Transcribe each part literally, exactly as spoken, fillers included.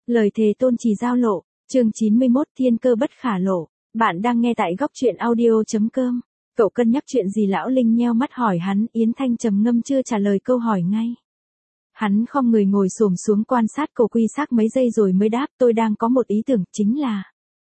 Lời thề tôn trì giao lộ, chương chín mươi mốt thiên cơ bất khả lộ. Bạn đang nghe tại góc truyện audio.com. Cậu cân nhắc chuyện gì? Lão Linh nheo mắt hỏi hắn. Yến Thanh trầm ngâm chưa trả lời câu hỏi ngay. Hắn khom người ngồi xổm xuống quan sát cổ quy xác mấy giây rồi mới đáp, tôi đang có một ý tưởng, chính là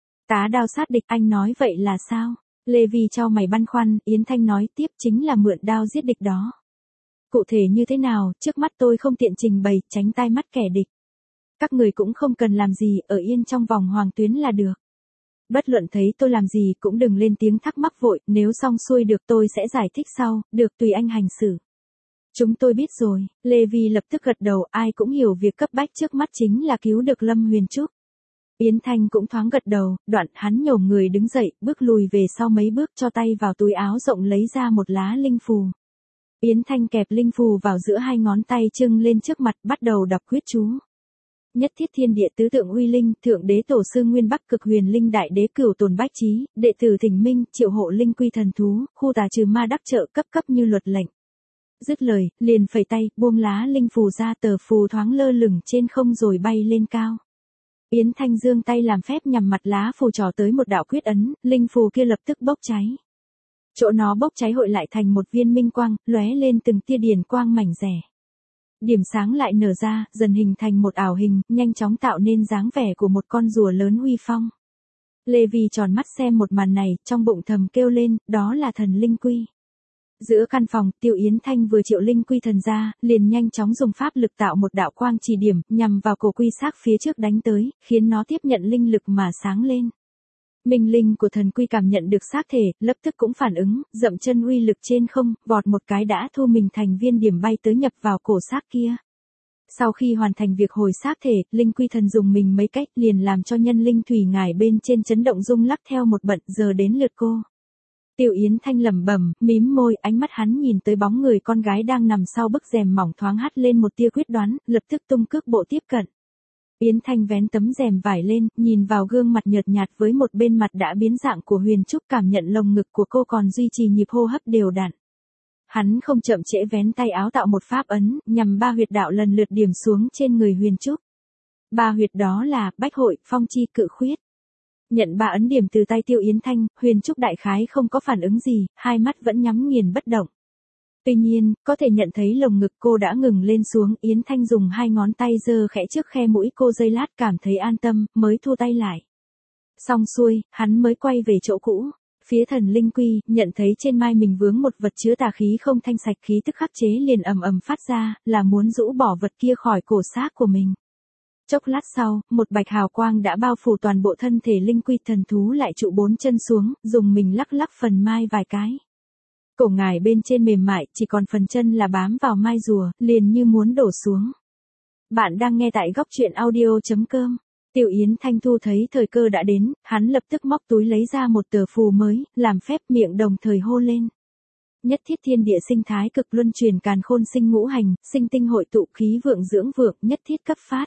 tá đao sát địch. Anh nói vậy là sao? Lê Vi chau mày băn khoăn. Yến Thanh nói tiếp, chính là mượn đao giết địch đó. Cụ thể như thế nào, trước mắt tôi không tiện trình bày, tránh tai mắt kẻ địch. Các người cũng không cần làm gì, ở yên trong vòng hoàng tuyến là được. Bất luận thấy tôi làm gì cũng đừng lên tiếng thắc mắc vội, nếu xong xuôi được tôi sẽ giải thích sau, được tùy anh hành xử. Chúng tôi biết rồi. Lê Vi lập tức gật đầu, ai cũng hiểu việc cấp bách trước mắt chính là cứu được Lâm Huyền Trúc. Yến Thanh cũng thoáng gật đầu, đoạn hắn nhổm người đứng dậy, bước lùi về sau mấy bước, cho tay vào túi áo rộng lấy ra một lá linh phù. Yến Thanh kẹp linh phù vào giữa hai ngón tay trưng lên trước mặt, bắt đầu đọc quyết chú. Nhất thiết thiên địa tứ tượng uy linh, thượng đế tổ sư nguyên bắc cực huyền linh đại đế cửu tồn bách trí, đệ tử thỉnh minh, triệu hộ linh quy thần thú, khu tà trừ ma đắc trợ cấp cấp như luật lệnh. Dứt lời, liền phẩy tay, buông lá linh phù ra, tờ phù thoáng lơ lửng trên không rồi bay lên cao. Yến Thanh giương tay làm phép nhằm mặt lá phù trò tới một đạo quyết ấn, linh phù kia lập tức bốc cháy. Chỗ nó bốc cháy hội lại thành một viên minh quang, lóe lên từng tia điển quang mảnh rẻ. Điểm sáng lại nở ra, dần hình thành một ảo hình, nhanh chóng tạo nên dáng vẻ của một con rùa lớn uy phong. Lê Vi tròn mắt xem một màn này, trong bụng thầm kêu lên, đó là thần linh quy. Giữa căn phòng, Tiêu Yến Thanh vừa triệu linh quy thần ra, liền nhanh chóng dùng pháp lực tạo một đạo quang chỉ điểm, nhằm vào cổ quy xác phía trước đánh tới, khiến nó tiếp nhận linh lực mà sáng lên. Minh linh của thần quy cảm nhận được xác thể, lập tức cũng phản ứng, dậm chân uy lực trên không, vọt một cái đã thu mình thành viên điểm bay tới nhập vào cổ xác kia. Sau khi hoàn thành việc hồi xác thể, linh quy thần dùng mình mấy cách liền làm cho nhân linh thủy ngải bên trên chấn động rung lắc theo một bận, giờ đến lượt cô. Tiêu Yến Thanh lẩm bẩm, mím môi, ánh mắt hắn nhìn tới bóng người con gái đang nằm sau bức rèm mỏng thoáng hắt lên một tia quyết đoán, lập tức tung cước bộ tiếp cận. Yến Thanh vén tấm rèm vải lên, nhìn vào gương mặt nhợt nhạt với một bên mặt đã biến dạng của Huyền Trúc, cảm nhận lồng ngực của cô còn duy trì nhịp hô hấp đều đặn. Hắn không chậm trễ vén tay áo tạo một pháp ấn, nhằm ba huyệt đạo lần lượt điểm xuống trên người Huyền Trúc. Ba huyệt đó là Bách Hội, Phong Chi, Cự Khuyết. Nhận ba ấn điểm từ tay Tiêu Yến Thanh, Huyền Trúc đại khái không có phản ứng gì, hai mắt vẫn nhắm nghiền bất động. Tuy nhiên, có thể nhận thấy lồng ngực cô đã ngừng lên xuống, Yến Thanh dùng hai ngón tay giơ khẽ trước khe mũi cô giây lát cảm thấy an tâm, mới thu tay lại. Xong xuôi, hắn mới quay về chỗ cũ. Phía thần linh quy, nhận thấy trên mai mình vướng một vật chứa tà khí không thanh sạch, khí tức khắc chế liền ầm ầm phát ra, là muốn rũ bỏ vật kia khỏi cổ xác của mình. Chốc lát sau, một bạch hào quang đã bao phủ toàn bộ thân thể linh quy, thần thú lại trụ bốn chân xuống, dùng mình lắc lắc phần mai vài cái. Cổ ngải bên trên mềm mại, chỉ còn phần chân là bám vào mai rùa, liền như muốn đổ xuống. Bạn đang nghe tại góc truyện audio.com. Tiêu Yến Thanh thu thấy thời cơ đã đến, hắn lập tức móc túi lấy ra một tờ phù mới, làm phép miệng đồng thời hô lên. Nhất thiết thiên địa sinh thái cực luân truyền càn khôn sinh ngũ hành, sinh tinh hội tụ khí vượng dưỡng vượng, nhất thiết cấp phát.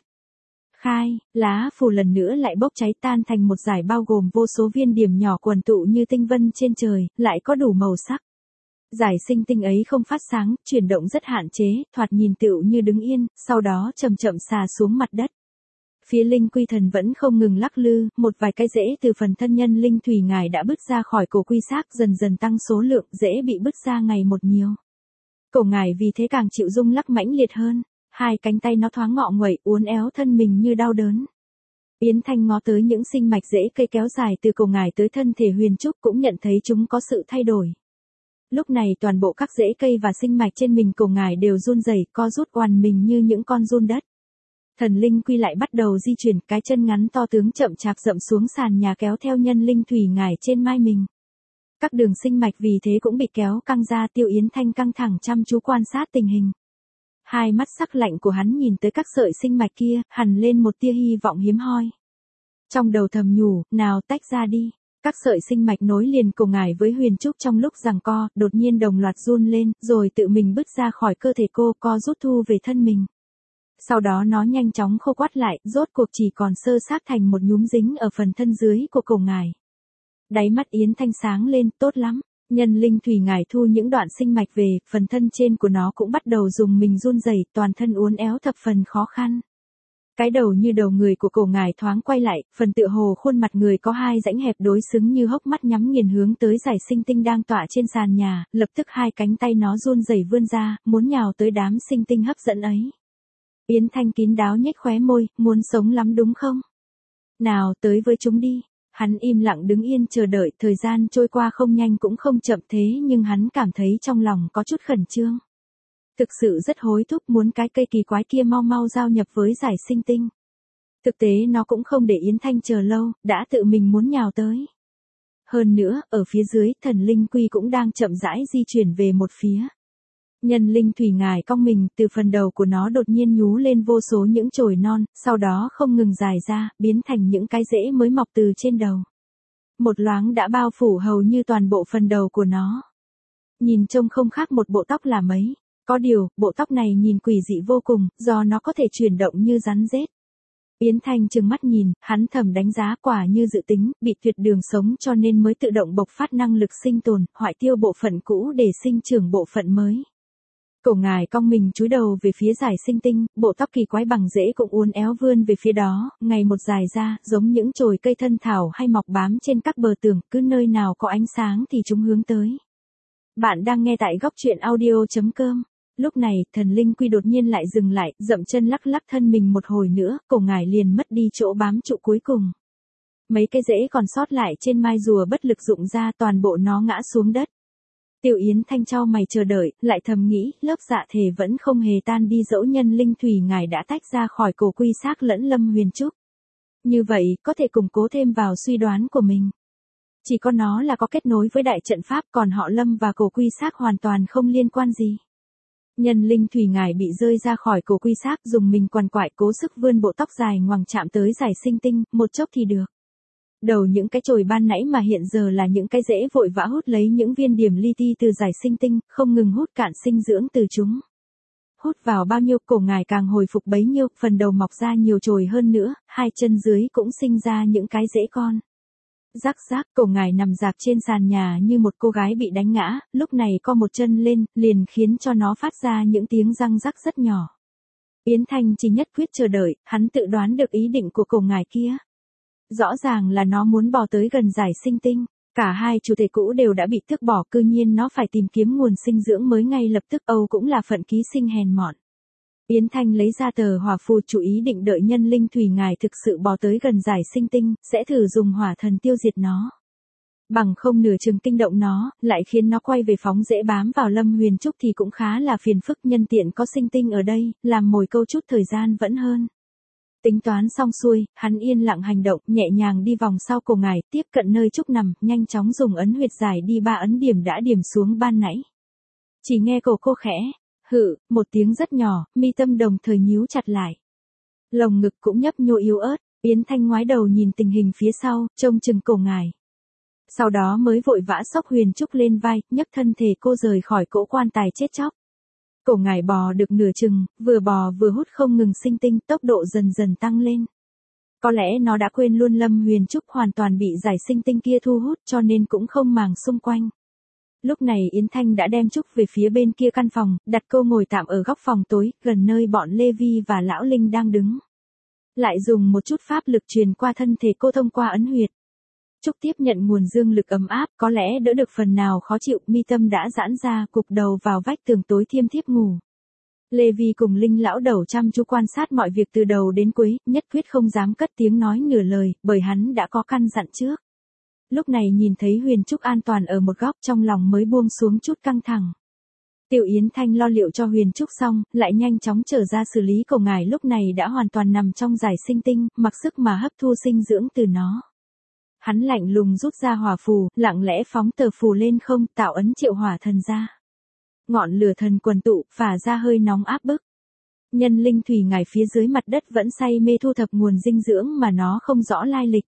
Khai, lá phù lần nữa lại bốc cháy tan thành một dải bao gồm vô số viên điểm nhỏ quần tụ như tinh vân trên trời, lại có đủ màu sắc. Giải sinh tinh ấy không phát sáng, chuyển động rất hạn chế, thoạt nhìn tựu như đứng yên, sau đó chậm chậm xà xuống mặt đất. Phía linh quy thần vẫn không ngừng lắc lư, một vài cái rễ từ phần thân nhân linh thủy ngải đã bứt ra khỏi cổ quy xác, dần dần tăng số lượng, rễ bị bứt ra ngày một nhiều. Cổ ngải vì thế càng chịu rung lắc mãnh liệt hơn, hai cánh tay nó thoáng ngọ nguậy, uốn éo thân mình như đau đớn. Yến Thanh ngó tới những sinh mạch rễ cây kéo dài từ cổ ngải tới thân thể Huyền Trúc, cũng nhận thấy chúng có sự thay đổi. Lúc này toàn bộ các rễ cây và sinh mạch trên mình cổ ngải đều run rẩy, co rút oằn mình như những con giun đất. Thần linh quy lại bắt đầu di chuyển, cái chân ngắn to tướng chậm chạp dậm xuống sàn nhà kéo theo nhân linh thủy ngải trên mai mình. Các đường sinh mạch vì thế cũng bị kéo căng ra. Tiêu Yến Thanh căng thẳng chăm chú quan sát tình hình. Hai mắt sắc lạnh của hắn nhìn tới các sợi sinh mạch kia, hằn lên một tia hy vọng hiếm hoi. Trong đầu thầm nhủ, nào tách ra đi. Các sợi sinh mạch nối liền cổ ngải với Huyền Trúc trong lúc giằng co, đột nhiên đồng loạt run lên, rồi tự mình bứt ra khỏi cơ thể cô, co rút thu về thân mình. Sau đó nó nhanh chóng khô quắt lại, rốt cuộc chỉ còn sơ sát thành một nhúm dính ở phần thân dưới của cổ ngải. Đáy mắt Yến Thanh sáng lên, tốt lắm. Nhân linh thủy ngải thu những đoạn sinh mạch về, phần thân trên của nó cũng bắt đầu dùng mình run rẩy, toàn thân uốn éo thập phần khó khăn. Cái đầu như đầu người của cổ ngải thoáng quay lại, phần tựa hồ khuôn mặt người có hai rãnh hẹp đối xứng như hốc mắt nhắm nghiền hướng tới giải sinh tinh đang tọa trên sàn nhà, lập tức hai cánh tay nó run rẩy vươn ra, muốn nhào tới đám sinh tinh hấp dẫn ấy. Yến Thanh kín đáo nhếch khóe môi, muốn sống lắm đúng không? Nào tới với chúng đi. Hắn im lặng đứng yên chờ đợi, thời gian trôi qua không nhanh cũng không chậm thế nhưng hắn cảm thấy trong lòng có chút khẩn trương. Thực sự rất hối thúc muốn cái cây kỳ quái kia mau mau giao nhập với giải sinh tinh. Thực tế nó cũng không để Yến Thanh chờ lâu, đã tự mình muốn nhào tới. Hơn nữa, ở phía dưới, thần linh quy cũng đang chậm rãi di chuyển về một phía. Nhân linh thủy ngải cong mình, từ phần đầu của nó đột nhiên nhú lên vô số những chồi non, sau đó không ngừng dài ra, biến thành những cái rễ mới mọc từ trên đầu. Một loáng đã bao phủ hầu như toàn bộ phần đầu của nó. Nhìn trông không khác một bộ tóc là mấy. Có điều, bộ tóc này nhìn quỷ dị vô cùng, do nó có thể chuyển động như rắn rết. Yến Thanh trừng mắt nhìn, hắn thầm đánh giá quả như dự tính, bị tuyệt đường sống cho nên mới tự động bộc phát năng lực sinh tồn, hoại tiêu bộ phận cũ để sinh trưởng bộ phận mới. Cổ ngải cong mình chúi đầu về phía giải sinh tinh, bộ tóc kỳ quái bằng rễ cũng uốn éo vươn về phía đó, ngày một dài ra, giống những chồi cây thân thảo hay mọc bám trên các bờ tường, cứ nơi nào có ánh sáng thì chúng hướng tới. Bạn đang nghe tại góc truyện audio chấm com. Lúc này, thần linh quy đột nhiên lại dừng lại, dậm chân lắc lắc thân mình một hồi nữa, cổ ngải liền mất đi chỗ bám trụ cuối cùng. Mấy cái rễ còn sót lại trên mai rùa bất lực rụng ra, toàn bộ nó ngã xuống đất. Tiểu Yến Thanh chau mày chờ đợi, lại thầm nghĩ, lớp dạ thể vẫn không hề tan đi dẫu nhân linh thủy ngải đã tách ra khỏi cổ quy xác lẫn Lâm Huyền Trúc. Như vậy, có thể củng cố thêm vào suy đoán của mình. Chỉ có nó là có kết nối với đại trận pháp, còn họ Lâm và cổ quy xác hoàn toàn không liên quan gì. Nhân linh thủy ngải bị rơi ra khỏi cổ quy xác, dùng mình quằn quại cố sức vươn bộ tóc dài ngoằng chạm tới giải sinh tinh, một chốc thì được. Đầu những cái chồi ban nãy mà hiện giờ là những cái rễ vội vã hút lấy những viên điểm li ti từ giải sinh tinh, không ngừng hút cạn sinh dưỡng từ chúng. Hút vào bao nhiêu, cổ ngải càng hồi phục bấy nhiêu, phần đầu mọc ra nhiều chồi hơn nữa, hai chân dưới cũng sinh ra những cái rễ con. Rắc rắc, cổ ngải nằm dạp trên sàn nhà như một cô gái bị đánh ngã, lúc này co một chân lên, liền khiến cho nó phát ra những tiếng răng rắc rất nhỏ. Yến Thanh chỉ nhất quyết chờ đợi, hắn tự đoán được ý định của cổ ngải kia. Rõ ràng là nó muốn bò tới gần giải sinh tinh, cả hai chủ thể cũ đều đã bị tước bỏ, cư nhiên nó phải tìm kiếm nguồn sinh dưỡng mới ngay lập tức, Âu cũng là phận ký sinh hèn mọn. Yến Thanh lấy ra tờ hỏa phù, chủ ý định đợi nhân linh thủy ngải thực sự bò tới gần giải sinh tinh, sẽ thử dùng hỏa thần tiêu diệt nó. Bằng không nửa chừng kinh động nó, lại khiến nó quay về phóng dễ bám vào Lâm Huyền Trúc thì cũng khá là phiền phức, nhân tiện có sinh tinh ở đây, làm mồi câu chút thời gian vẫn hơn. Tính toán xong xuôi, hắn yên lặng hành động, nhẹ nhàng đi vòng sau cổ ngải, tiếp cận nơi Trúc nằm, nhanh chóng dùng ấn huyệt giải đi ba ấn điểm đã điểm xuống ban nãy. Chỉ nghe cổ cô khẽ, hự, một tiếng rất nhỏ, mi tâm đồng thời nhíu chặt lại. Lồng ngực cũng nhấp nhô yếu ớt, Yến Thanh ngoái đầu nhìn tình hình phía sau, trông chừng cổ ngải. Sau đó mới vội vã xốc Huyền Trúc lên vai, nhấc thân thể cô rời khỏi cỗ quan tài chết chóc. Cổ ngải bò được nửa chừng, vừa bò vừa hút không ngừng sinh tinh, tốc độ dần dần tăng lên. Có lẽ nó đã quên luôn Lâm Huyền Trúc hoàn toàn bị giải sinh tinh kia thu hút cho nên cũng không màng xung quanh. Lúc này Yến Thanh đã đem Trúc về phía bên kia căn phòng, đặt cô ngồi tạm ở góc phòng tối, gần nơi bọn Lê Vi và Lão Linh đang đứng. Lại dùng một chút pháp lực truyền qua thân thể cô thông qua ấn huyệt. Trúc tiếp nhận nguồn dương lực ấm áp, có lẽ đỡ được phần nào khó chịu, mi tâm đã giãn ra, cục đầu vào vách tường tối thiêm thiếp ngủ. Lê Vi cùng Linh lão đầu chăm chú quan sát mọi việc từ đầu đến cuối, nhất quyết không dám cất tiếng nói nửa lời, bởi hắn đã có căn dặn trước. Lúc này nhìn thấy Huyền Trúc an toàn ở một góc, trong lòng mới buông xuống chút căng thẳng. Tiểu Yến Thanh lo liệu cho Huyền Trúc xong, lại nhanh chóng trở ra xử lý cổ ngải, lúc này đã hoàn toàn nằm trong giải sinh tinh, mặc sức mà hấp thu sinh dưỡng từ nó. Hắn lạnh lùng rút ra hỏa phù, lặng lẽ phóng tờ phù lên không, tạo ấn triệu hỏa thần ra. Ngọn lửa thần quần tụ, phả ra hơi nóng áp bức. Nhân linh thủy ngải phía dưới mặt đất vẫn say mê thu thập nguồn dinh dưỡng mà nó không rõ lai lịch.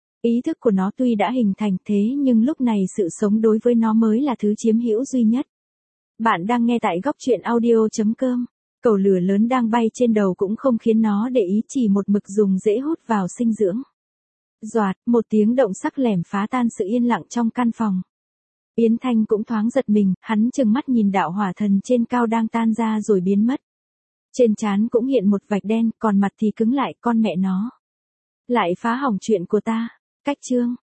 Ý thức của nó tuy đã hình thành thế nhưng lúc này sự sống đối với nó mới là thứ chiếm hữu duy nhất. Bạn đang nghe tại góc truyện audio chấm com. Cầu lửa lớn đang bay trên đầu cũng không khiến nó để ý, chỉ một mực dùng dễ hút vào sinh dưỡng. Doạt, một tiếng động sắc lẻm phá tan sự yên lặng trong căn phòng. Yến Thanh cũng thoáng giật mình, hắn trừng mắt nhìn đạo hỏa thần trên cao đang tan ra rồi biến mất. Trên trán cũng hiện một vạch đen, còn mặt thì cứng lại, con mẹ nó. Lại phá hỏng chuyện của ta. Cách chương.